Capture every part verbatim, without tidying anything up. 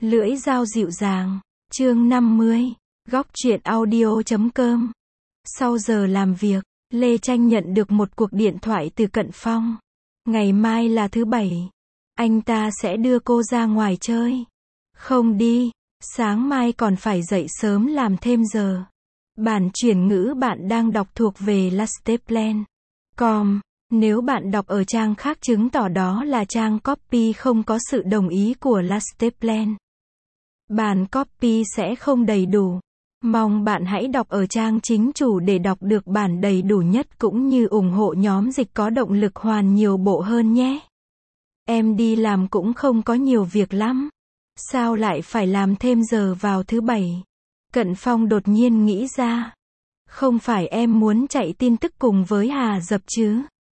Lưỡi dao dịu dàng, chương năm mươi, góc truyện audio chấm com. Sau giờ làm việc, Lê Tranh nhận được một cuộc điện thoại từ Cận Phong. Ngày mai là thứ bảy. Anh ta sẽ đưa cô ra ngoài chơi. Không đi, sáng mai còn phải dậy sớm làm thêm giờ. Bản chuyển ngữ bạn đang đọc thuộc về lasteplan chấm com. Nếu bạn đọc ở trang khác chứng tỏ đó là trang copy không có sự đồng ý của lasteplan. Bản copy sẽ không đầy đủ. Mong bạn hãy đọc ở trang chính chủ để đọc được bản đầy đủ nhất cũng như ủng hộ nhóm dịch có động lực hoàn nhiều bộ hơn nhé. Em đi làm cũng không có nhiều việc lắm. Sao lại phải làm thêm giờ vào thứ bảy? Cận Phong đột nhiên nghĩ ra. Không phải em muốn chạy tin tức cùng với Hà Dập chứ?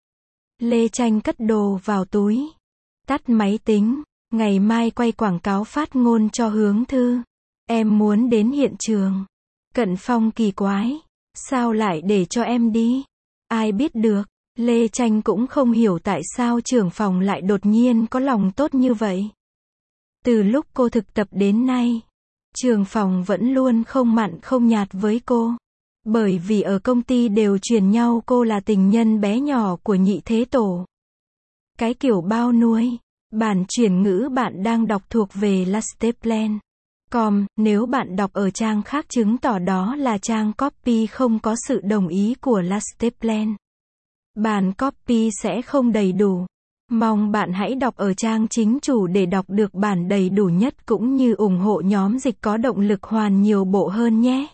Lê Tranh cất đồ vào túi. Tắt máy tính. Ngày mai quay quảng cáo phát ngôn cho Hướng Thư. Em muốn đến hiện trường. Cận Phong kỳ quái. Sao lại để cho em đi? Ai biết được. Lê Tranh cũng không hiểu tại sao trưởng phòng lại đột nhiên có lòng tốt như vậy. Từ lúc cô thực tập đến nay, trưởng phòng vẫn luôn không mặn không nhạt với cô. Bởi vì ở công ty đều truyền nhau cô là tình nhân bé nhỏ của nhị thế tổ. Cái kiểu bao nuôi. Bản chuyển ngữ bạn đang đọc thuộc về lasteplan chấm com. Nếu bạn đọc ở trang khác chứng tỏ đó là trang copy không có sự đồng ý của lasteplan. Bản copy sẽ không đầy đủ. Mong bạn hãy đọc ở trang chính chủ để đọc được bản đầy đủ nhất cũng như ủng hộ nhóm dịch có động lực hoàn nhiều bộ hơn nhé.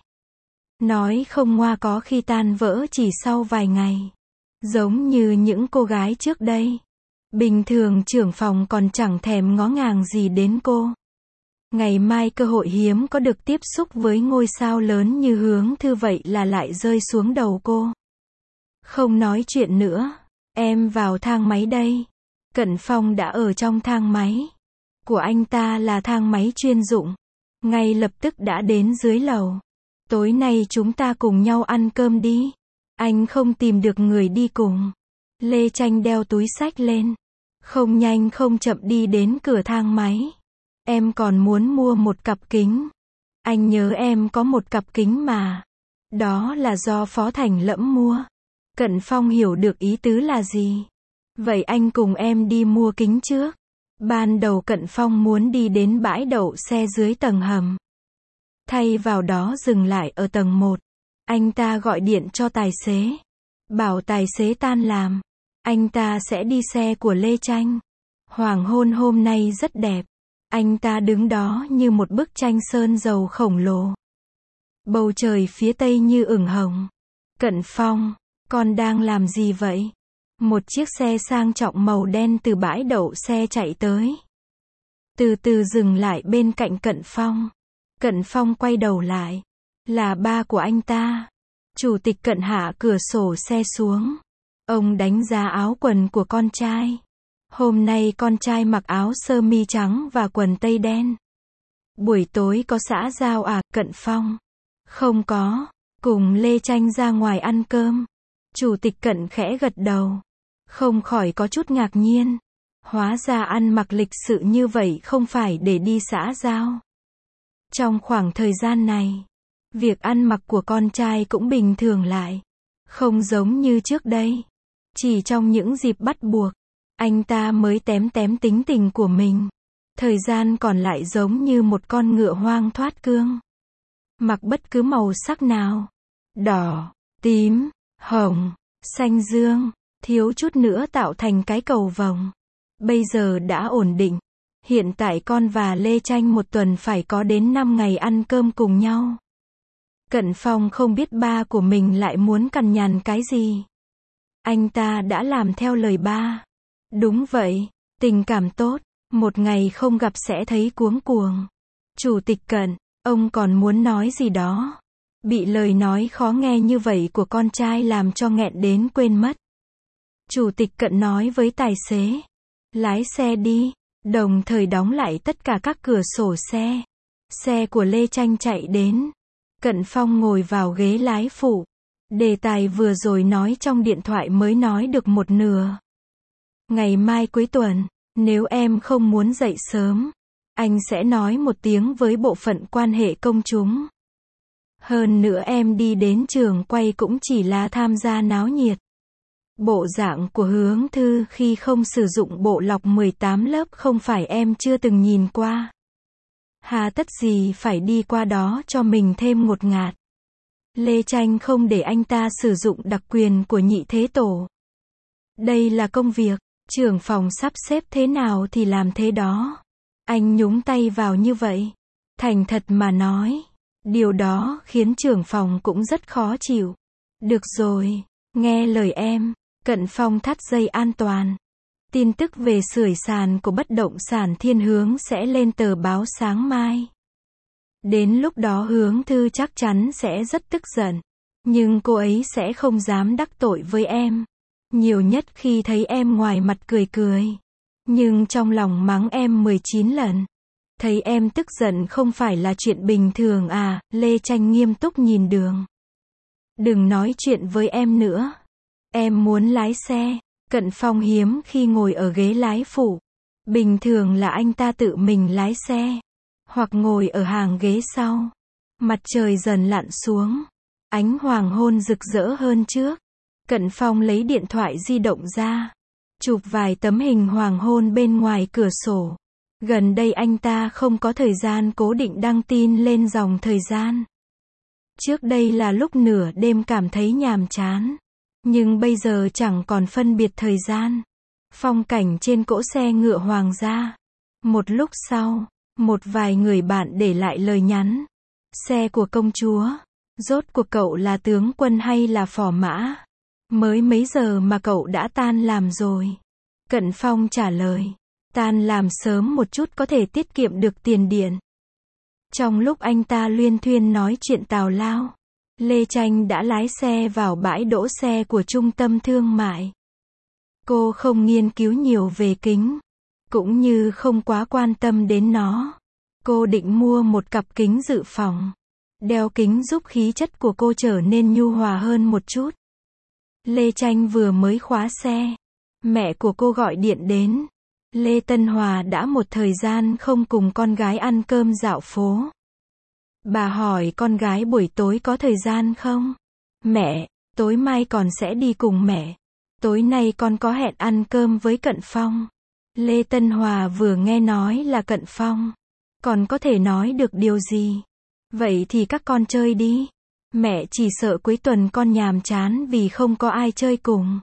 Nói không ngoa có khi tan vỡ chỉ sau vài ngày. Giống như những cô gái trước đây. Bình thường trưởng phòng còn chẳng thèm ngó ngàng gì đến cô. Ngày mai cơ hội hiếm có được tiếp xúc với ngôi sao lớn như Hướng Thư vậy là lại rơi xuống đầu cô. Không nói chuyện nữa. Em vào thang máy đây. Cận Phong đã ở trong thang máy. Của anh ta là thang máy chuyên dụng. Ngay lập tức đã đến dưới lầu. Tối nay chúng ta cùng nhau ăn cơm đi. Anh không tìm được người đi cùng. Lê Tranh đeo túi xách lên. Không nhanh không chậm đi đến cửa thang máy. Em còn muốn mua một cặp kính. Anh nhớ em có một cặp kính mà. Đó là do Phó Thành Lẫm mua. Cận Phong hiểu được ý tứ là gì. Vậy anh cùng em đi mua kính trước. Ban đầu Cận Phong muốn đi đến bãi đậu xe dưới tầng hầm. Thay vào đó dừng lại ở tầng một. Anh ta gọi điện cho tài xế. Bảo tài xế tan làm. Anh ta sẽ đi xe của Lê Tranh. Hoàng hôn hôm nay rất đẹp. Anh ta đứng đó như một bức tranh sơn dầu khổng lồ. Bầu trời phía tây như ửng hồng. Cận Phong, con đang làm gì vậy? Một chiếc xe sang trọng màu đen từ bãi đậu xe chạy tới. Từ từ dừng lại bên cạnh Cận Phong. Cận Phong quay đầu lại. Là ba của anh ta. Chủ tịch Cận hạ cửa sổ xe xuống. Ông đánh giá áo quần của con trai. Hôm nay con trai mặc áo sơ mi trắng và quần tây đen. Buổi tối có xã giao à, Cận Phong? Không có. Cùng Lê Tranh ra ngoài ăn cơm. Chủ tịch Cận khẽ gật đầu. Không khỏi có chút ngạc nhiên. Hóa ra ăn mặc lịch sự như vậy không phải để đi xã giao. Trong khoảng thời gian này, việc ăn mặc của con trai cũng bình thường lại. Không giống như trước đây. Chỉ trong những dịp bắt buộc, anh ta mới tém tém tính tình của mình. Thời gian còn lại giống như một con ngựa hoang thoát cương. Mặc bất cứ màu sắc nào. Đỏ, tím, hồng, xanh dương, thiếu chút nữa tạo thành cái cầu vồng. Bây giờ đã ổn định. Hiện tại con và Lê Tranh một tuần phải có đến năm ngày ăn cơm cùng nhau. Cận Phong không biết ba của mình lại muốn cằn nhằn cái gì. Anh ta đã làm theo lời ba. Đúng vậy, tình cảm tốt, một ngày không gặp sẽ thấy cuống cuồng. Chủ tịch Cận, ông còn muốn nói gì đó. Bị lời nói khó nghe như vậy của con trai làm cho nghẹn đến quên mất. Chủ tịch Cận nói với tài xế. Lái xe đi, đồng thời đóng lại tất cả các cửa sổ xe. Xe của Lê Tranh chạy đến. Cận Phong ngồi vào ghế lái phụ. Đề tài vừa rồi nói trong điện thoại mới nói được một nửa. Ngày mai cuối tuần, nếu em không muốn dậy sớm, anh sẽ nói một tiếng với bộ phận quan hệ công chúng. Hơn nữa em đi đến trường quay cũng chỉ là tham gia náo nhiệt. Bộ dạng của Hướng Thư khi không sử dụng bộ lọc mười tám lớp không phải em chưa từng nhìn qua. Hà tất gì phải đi qua đó cho mình thêm ngột ngạt. Lê Tranh không để anh ta sử dụng đặc quyền của nhị thế tổ. Đây là công việc, trưởng phòng sắp xếp thế nào thì làm thế đó. Anh nhúng tay vào như vậy. Thành thật mà nói, điều đó khiến trưởng phòng cũng rất khó chịu. Được rồi, nghe lời em. Cận Phong thắt dây an toàn. Tin tức về sưởi sàn của bất động sản Thiên Hướng sẽ lên tờ báo sáng mai. Đến lúc đó Hướng Thư chắc chắn sẽ rất tức giận. Nhưng cô ấy sẽ không dám đắc tội với em. Nhiều nhất khi thấy em ngoài mặt cười cười. Nhưng trong lòng mắng em mười chín lần. Thấy em tức giận không phải là chuyện bình thường à, Lê Tranh nghiêm túc nhìn Đường. Đừng nói chuyện với em nữa. Em muốn lái xe. Cận Phong hiếm khi ngồi ở ghế lái phụ. Bình thường là anh ta tự mình lái xe. Hoặc ngồi ở hàng ghế sau. Mặt trời dần lặn xuống. Ánh hoàng hôn rực rỡ hơn trước. Cận Phong lấy điện thoại di động ra. Chụp vài tấm hình hoàng hôn bên ngoài cửa sổ. Gần đây anh ta không có thời gian cố định đăng tin lên dòng thời gian. Trước đây là lúc nửa đêm cảm thấy nhàm chán. Nhưng bây giờ chẳng còn phân biệt thời gian. Phong cảnh trên cỗ xe ngựa hoàng gia. Một lúc sau, một vài người bạn để lại lời nhắn. Xe của công chúa. Rốt cuộc cậu là tướng quân hay là phò mã? Mới mấy giờ mà cậu đã tan làm rồi? Cận Phong trả lời. Tan làm sớm một chút có thể tiết kiệm được tiền điện. Trong lúc anh ta luyên thuyên nói chuyện tào lao, Lê Tranh đã lái xe vào bãi đỗ xe của trung tâm thương mại. Cô không nghiên cứu nhiều về kính, cũng như không quá quan tâm đến nó. Cô định mua một cặp kính dự phòng. Đeo kính giúp khí chất của cô trở nên nhu hòa hơn một chút. Lê Tranh vừa mới khóa xe. Mẹ của cô gọi điện đến. Lê Tân Hòa đã một thời gian không cùng con gái ăn cơm dạo phố. Bà hỏi con gái buổi tối có thời gian không? Mẹ, tối mai con sẽ đi cùng mẹ. Tối nay con có hẹn ăn cơm với Cận Phong. Lê Tân Hòa vừa nghe nói là Cận Phong. Còn có thể nói được điều gì? Vậy thì các con chơi đi. Mẹ chỉ sợ cuối tuần con nhàm chán vì không có ai chơi cùng.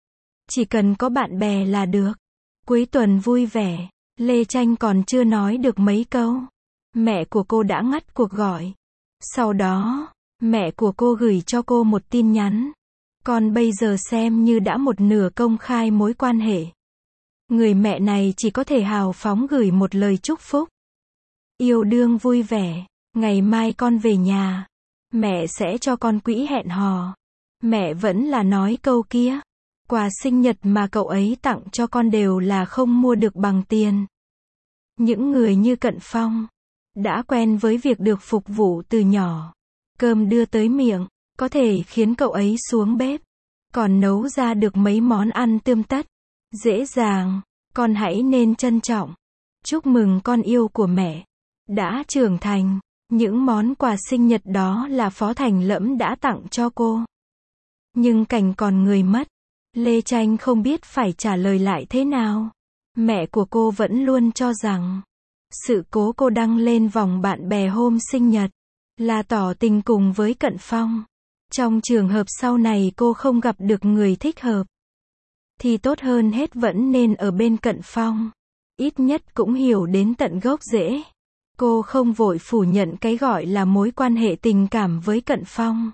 Chỉ cần có bạn bè là được. Cuối tuần vui vẻ. Lê Tranh còn chưa nói được mấy câu. Mẹ của cô đã ngắt cuộc gọi. Sau đó, mẹ của cô gửi cho cô một tin nhắn. Con bây giờ xem như đã một nửa công khai mối quan hệ. Người mẹ này chỉ có thể hào phóng gửi một lời chúc phúc. Yêu đương vui vẻ. Ngày mai con về nhà. Mẹ sẽ cho con quỹ hẹn hò. Mẹ vẫn là nói câu kia. Quà sinh nhật mà cậu ấy tặng cho con đều là không mua được bằng tiền. Những người như Cận Phong đã quen với việc được phục vụ từ nhỏ. Cơm đưa tới miệng, có thể khiến cậu ấy xuống bếp. Còn nấu ra được mấy món ăn tươm tất. Dễ dàng, con hãy nên trân trọng. Chúc mừng con yêu của mẹ. Đã trưởng thành. Những món quà sinh nhật đó là Phó Thành Lẫm đã tặng cho cô. Nhưng cảnh còn người mất. Lê Tranh không biết phải trả lời lại thế nào. Mẹ của cô vẫn luôn cho rằng sự cố cô đăng lên vòng bạn bè hôm sinh nhật là tỏ tình cùng với Cận Phong. Trong trường hợp sau này cô không gặp được người thích hợp, thì tốt hơn hết vẫn nên ở bên Cận Phong. Ít nhất cũng hiểu đến tận gốc rễ. Cô không vội phủ nhận cái gọi là mối quan hệ tình cảm với Cận Phong.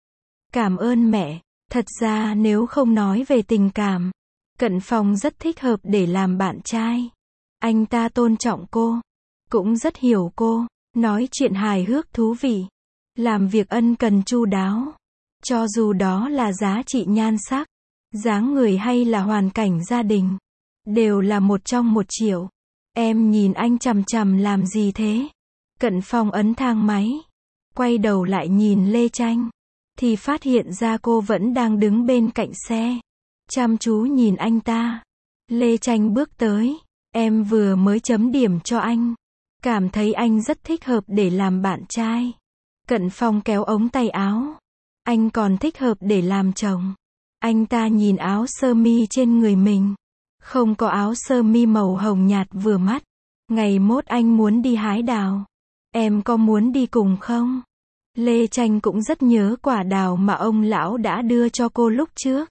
Cảm ơn mẹ. Thật ra nếu không nói về tình cảm, Cận Phong rất thích hợp để làm bạn trai. Anh ta tôn trọng cô, cũng rất hiểu cô, nói chuyện hài hước thú vị, làm việc ân cần chu đáo. Cho dù đó là giá trị nhan sắc, dáng người hay là hoàn cảnh gia đình, đều là một trong một triệu. Em nhìn anh chằm chằm làm gì thế? Cận Phong ấn thang máy, quay đầu lại nhìn Lê Tranh, thì phát hiện ra cô vẫn đang đứng bên cạnh xe, chăm chú nhìn anh ta. Lê Tranh bước tới, em vừa mới chấm điểm cho anh. Cảm thấy anh rất thích hợp để làm bạn trai. Cận Phong kéo ống tay áo. Anh còn thích hợp để làm chồng. Anh ta nhìn áo sơ mi trên người mình. Không có áo sơ mi màu hồng nhạt vừa mắt. Ngày mốt anh muốn đi hái đào. Em có muốn đi cùng không? Lê Tranh cũng rất nhớ quả đào mà ông lão đã đưa cho cô lúc trước.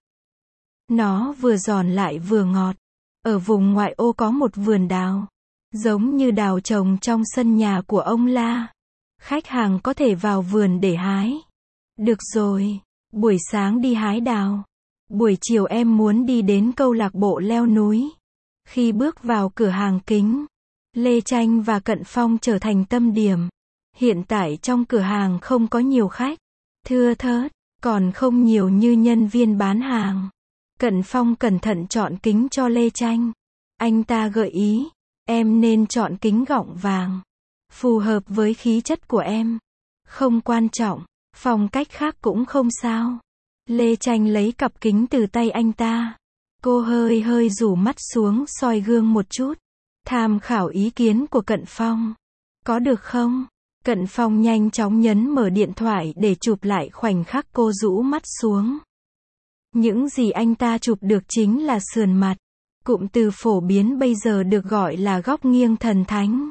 Nó vừa giòn lại vừa ngọt. Ở vùng ngoại ô có một vườn đào. Giống như đào trồng trong sân nhà của ông La. Khách hàng có thể vào vườn để hái. Được rồi, buổi sáng đi hái đào. Buổi chiều em muốn đi đến câu lạc bộ leo núi. Khi bước vào cửa hàng kính, Lê Tranh và Cận Phong trở thành tâm điểm. Hiện tại trong cửa hàng không có nhiều khách. Thưa thớt, còn không nhiều như nhân viên bán hàng. Cận Phong cẩn thận chọn kính cho Lê Tranh. Anh ta gợi ý, em nên chọn kính gọng vàng. Phù hợp với khí chất của em. Không quan trọng, phong cách khác cũng không sao. Lê Tranh lấy cặp kính từ tay anh ta. Cô hơi hơi rủ mắt xuống soi gương một chút. Tham khảo ý kiến của Cận Phong. Có được không? Cận Phong nhanh chóng nhấn mở điện thoại để chụp lại khoảnh khắc cô rũ mắt xuống. Những gì anh ta chụp được chính là sườn mặt. Cụm từ phổ biến bây giờ được gọi là góc nghiêng thần thánh.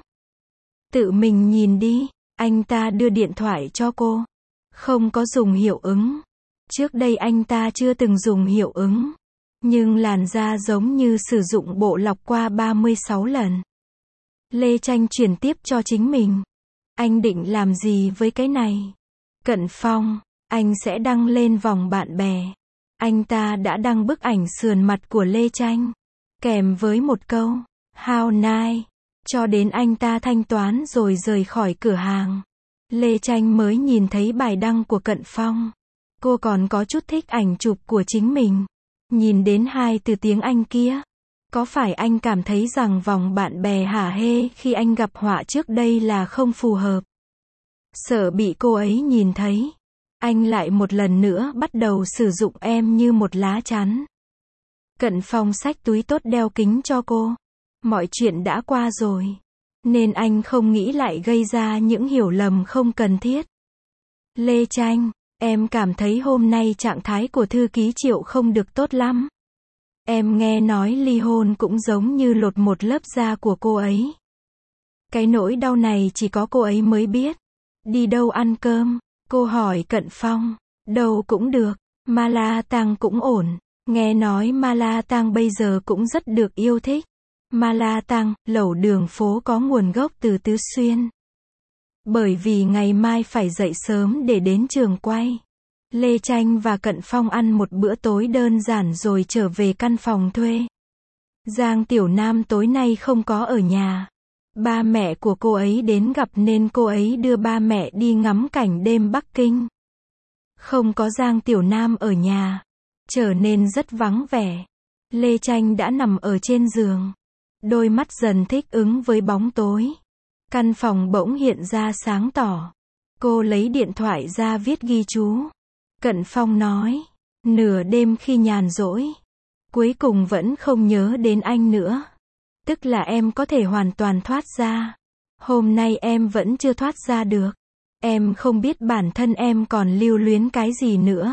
Tự mình nhìn đi, anh ta đưa điện thoại cho cô. Không có dùng hiệu ứng. Trước đây anh ta chưa từng dùng hiệu ứng. Nhưng làn da giống như sử dụng bộ lọc qua ba mươi sáu lần. Lê Tranh chuyển tiếp cho chính mình. Anh định làm gì với cái này? Cận Phong, anh sẽ đăng lên vòng bạn bè. Anh ta đã đăng bức ảnh sườn mặt của Lê Tranh. Kèm với một câu, how nice. Cho đến anh ta thanh toán rồi rời khỏi cửa hàng. Lê Tranh mới nhìn thấy bài đăng của Cận Phong. Cô còn có chút thích ảnh chụp của chính mình. Nhìn đến hai từ tiếng Anh kia. Có phải anh cảm thấy rằng vòng bạn bè hả hê khi anh gặp họa trước đây là không phù hợp? Sợ bị cô ấy nhìn thấy. Anh lại một lần nữa bắt đầu sử dụng em như một lá chắn. Cận Phong xách túi tốt đeo kính cho cô. Mọi chuyện đã qua rồi. Nên anh không nghĩ lại gây ra những hiểu lầm không cần thiết. Lê Tranh, em cảm thấy hôm nay trạng thái của thư ký Triệu không được tốt lắm. Em nghe nói ly hôn cũng giống như lột một lớp da của cô ấy. Cái nỗi đau này chỉ có cô ấy mới biết. Đi đâu ăn cơm? Cô hỏi Cận Phong. Đâu cũng được. Ma La Tang cũng ổn. Nghe nói Ma La Tang bây giờ cũng rất được yêu thích. Ma La Tang, lẩu đường phố có nguồn gốc từ Tứ Xuyên. Bởi vì ngày mai phải dậy sớm để đến trường quay. Lê Tranh và Cận Phong ăn một bữa tối đơn giản rồi trở về căn phòng thuê. Giang Tiểu Nam tối nay không có ở nhà. Ba mẹ của cô ấy đến gặp nên cô ấy đưa ba mẹ đi ngắm cảnh đêm Bắc Kinh. Không có Giang Tiểu Nam ở nhà. Trở nên rất vắng vẻ. Lê Tranh đã nằm ở trên giường. Đôi mắt dần thích ứng với bóng tối. Căn phòng bỗng hiện ra sáng tỏ. Cô lấy điện thoại ra viết ghi chú. Cận Phong nói. Nửa đêm khi nhàn rỗi. Cuối cùng vẫn không nhớ đến anh nữa. Tức là em có thể hoàn toàn thoát ra. Hôm nay em vẫn chưa thoát ra được. Em không biết bản thân em còn lưu luyến cái gì nữa.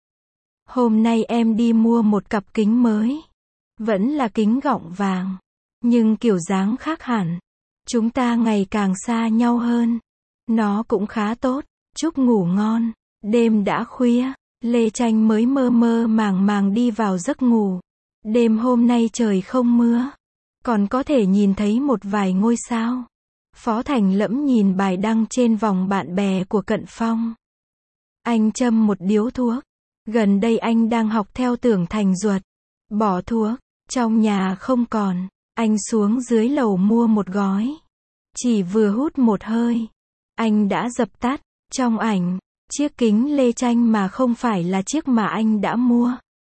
Hôm nay em đi mua một cặp kính mới. Vẫn là kính gọng vàng. Nhưng kiểu dáng khác hẳn. Chúng ta ngày càng xa nhau hơn. Nó cũng khá tốt. Chúc ngủ ngon. Đêm đã khuya. Lê Tranh mới mơ mơ màng màng đi vào giấc ngủ. Đêm hôm nay trời không mưa. Còn có thể nhìn thấy một vài ngôi sao. Phó Thành Lẫm nhìn bài đăng trên vòng bạn bè của Cận Phong. Anh châm một điếu thuốc. Gần đây anh đang học theo Tưởng Thành Duật. Bỏ thuốc. Trong nhà không còn. Anh xuống dưới lầu mua một gói. Chỉ vừa hút một hơi. Anh đã dập tắt. Trong ảnh, chiếc kính Lê Tranh mà không phải là chiếc mà anh đã mua.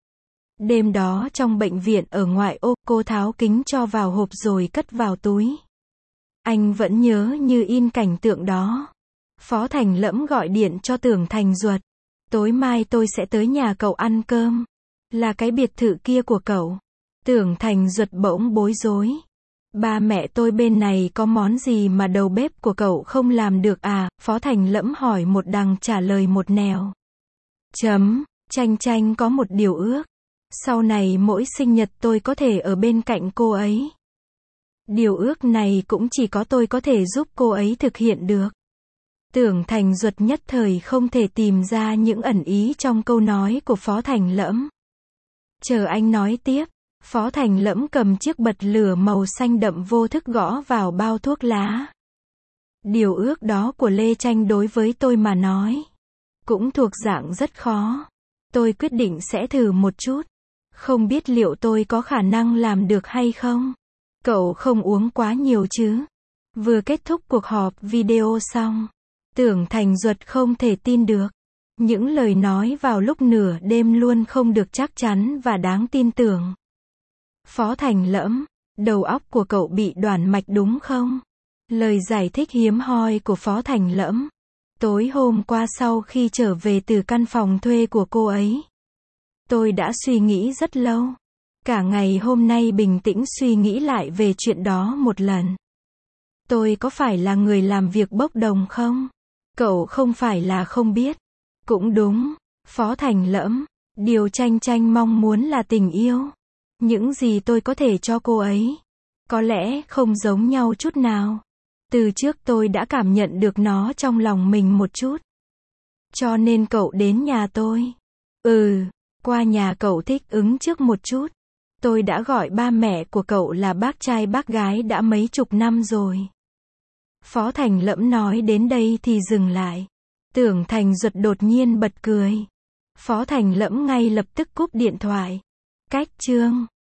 Đêm đó trong bệnh viện ở ngoại ô, cô tháo kính cho vào hộp rồi cất vào túi. Anh vẫn nhớ như in cảnh tượng đó. Phó Thành Lẫm gọi điện cho Tưởng Thành Duật. Tối mai tôi sẽ tới nhà cậu ăn cơm. Là cái biệt thự kia của cậu. Tưởng Thành Duật bỗng bối rối. Ba mẹ tôi bên này có món gì mà đầu bếp của cậu không làm được à? Phó Thành Lẫm hỏi một đằng trả lời một nẻo. Chấm, Chanh Chanh có một điều ước. Sau này mỗi sinh nhật tôi có thể ở bên cạnh cô ấy. Điều ước này cũng chỉ có tôi có thể giúp cô ấy thực hiện được. Tưởng Thành Duật nhất thời không thể tìm ra những ẩn ý trong câu nói của Phó Thành Lẫm. Chờ anh nói tiếp, Phó Thành Lẫm cầm chiếc bật lửa màu xanh đậm vô thức gõ vào bao thuốc lá. Điều ước đó của Lê Tranh đối với tôi mà nói, cũng thuộc dạng rất khó. Tôi quyết định sẽ thử một chút. Không biết liệu tôi có khả năng làm được hay không? Cậu không uống quá nhiều chứ? Vừa kết thúc cuộc họp video xong, Tưởng Thành Duật không thể tin được. Những lời nói vào lúc nửa đêm luôn không được chắc chắn và đáng tin tưởng. Phó Thành Lẫm, đầu óc của cậu bị đoản mạch đúng không? Lời giải thích hiếm hoi của Phó Thành Lẫm. Tối hôm qua sau khi trở về từ căn phòng thuê của cô ấy, tôi đã suy nghĩ rất lâu. Cả ngày hôm nay bình tĩnh suy nghĩ lại về chuyện đó một lần. Tôi có phải là người làm việc bốc đồng không? Cậu không phải là không biết. Cũng đúng, Phó Thành Lẫm, điều Chanh Chanh mong muốn là tình yêu. Những gì tôi có thể cho cô ấy, có lẽ không giống nhau chút nào. Từ trước tôi đã cảm nhận được nó trong lòng mình một chút. Cho nên cậu đến nhà tôi. Ừ, qua nhà cậu thích ứng trước một chút. Tôi đã gọi ba mẹ của cậu là bác trai bác gái đã mấy chục năm rồi. Phó Thành Lẫm nói đến đây thì dừng lại. Tưởng Thành Duật đột nhiên bật cười. Phó Thành Lẫm ngay lập tức cúp điện thoại. Cách chương